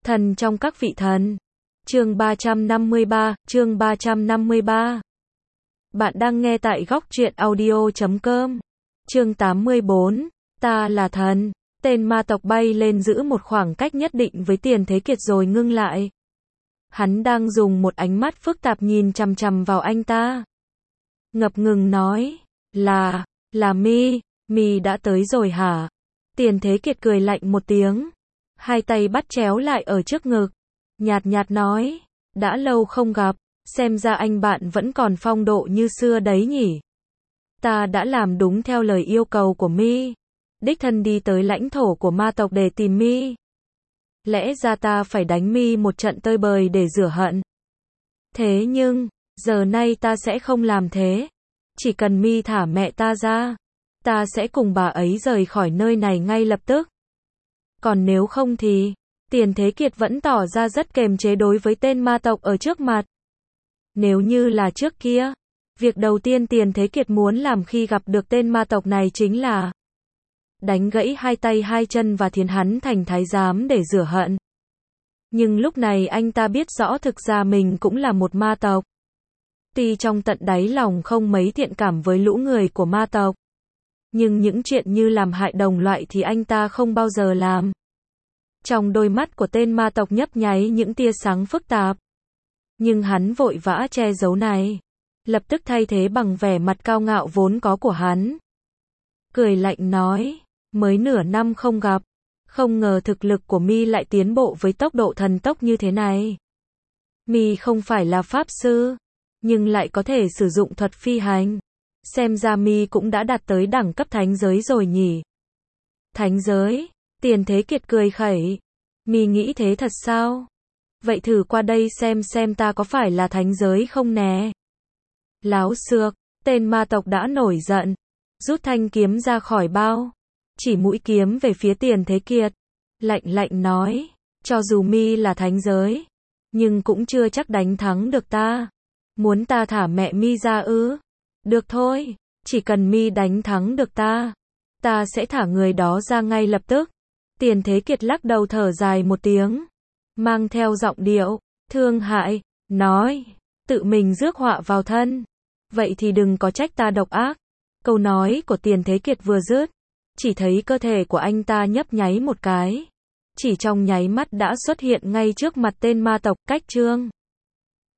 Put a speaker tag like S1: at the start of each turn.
S1: Thần trong các vị thần. Chương 353. Bạn đang nghe tại góc truyện audio.com. Chương 84. Ta là thần. Tên ma tộc bay lên giữ một khoảng cách nhất định với Tiền Thế Kiệt rồi ngưng lại. Hắn đang dùng một ánh mắt phức tạp nhìn chằm chằm vào anh ta. Ngập ngừng nói, là Mi đã tới rồi hả? Tiền Thế Kiệt cười lạnh một tiếng. Hai tay bắt chéo lại ở trước ngực. Nhạt nhạt nói, đã lâu không gặp, xem ra anh bạn vẫn còn phong độ như xưa đấy nhỉ. Ta đã làm đúng theo lời yêu cầu của Mi. Đích thân đi tới lãnh thổ của ma tộc để tìm Mi. Lẽ ra ta phải đánh Mi một trận tơi bời để rửa hận. Thế nhưng, giờ nay ta sẽ không làm thế. Chỉ cần Mi thả mẹ ta ra, ta sẽ cùng bà ấy rời khỏi nơi này ngay lập tức. Còn nếu không thì, Tiền Thế Kiệt vẫn tỏ ra rất kiềm chế đối với tên ma tộc ở trước mặt. Nếu như là trước kia, việc đầu tiên Tiền Thế Kiệt muốn làm khi gặp được tên ma tộc này chính là đánh gãy hai tay hai chân và thiến hắn thành thái giám để rửa hận. Nhưng lúc này anh ta biết rõ thực ra mình cũng là một ma tộc. Tuy trong tận đáy lòng không mấy thiện cảm với lũ người của ma tộc, nhưng những chuyện như làm hại đồng loại thì anh ta không bao giờ làm. Trong đôi mắt của tên ma tộc nhấp nháy những tia sáng phức tạp. Nhưng hắn vội vã che giấu này, lập tức thay thế bằng vẻ mặt cao ngạo vốn có của hắn. Cười lạnh nói, mới nửa năm không gặp, không ngờ thực lực của Mi lại tiến bộ với tốc độ thần tốc như thế này. Mi không phải là pháp sư, nhưng lại có thể sử dụng thuật phi hành. Xem ra Mi cũng đã đạt tới đẳng cấp thánh giới rồi nhỉ. Thánh giới? Tiền Thế Kiệt cười khẩy. Mi nghĩ thế thật sao? Vậy thử qua đây xem ta có phải là thánh giới không nè. Láo xược, tên ma tộc đã nổi giận, rút thanh kiếm ra khỏi bao, chỉ mũi kiếm về phía Tiền Thế Kiệt, lạnh nói, cho dù Mi là thánh giới, nhưng cũng chưa chắc đánh thắng được ta. Muốn ta thả mẹ Mi ra ư? Được thôi, chỉ cần Mi đánh thắng được ta sẽ thả người đó ra ngay lập tức. Tiền Thế Kiệt lắc đầu thở dài một tiếng, mang theo giọng điệu thương hại, nói, tự mình rước họa vào thân. Vậy thì đừng có trách ta độc ác. Câu nói của Tiền Thế Kiệt vừa dứt, chỉ thấy cơ thể của anh ta nhấp nháy một cái. Chỉ trong nháy mắt đã xuất hiện ngay trước mặt tên ma tộc, cách Trương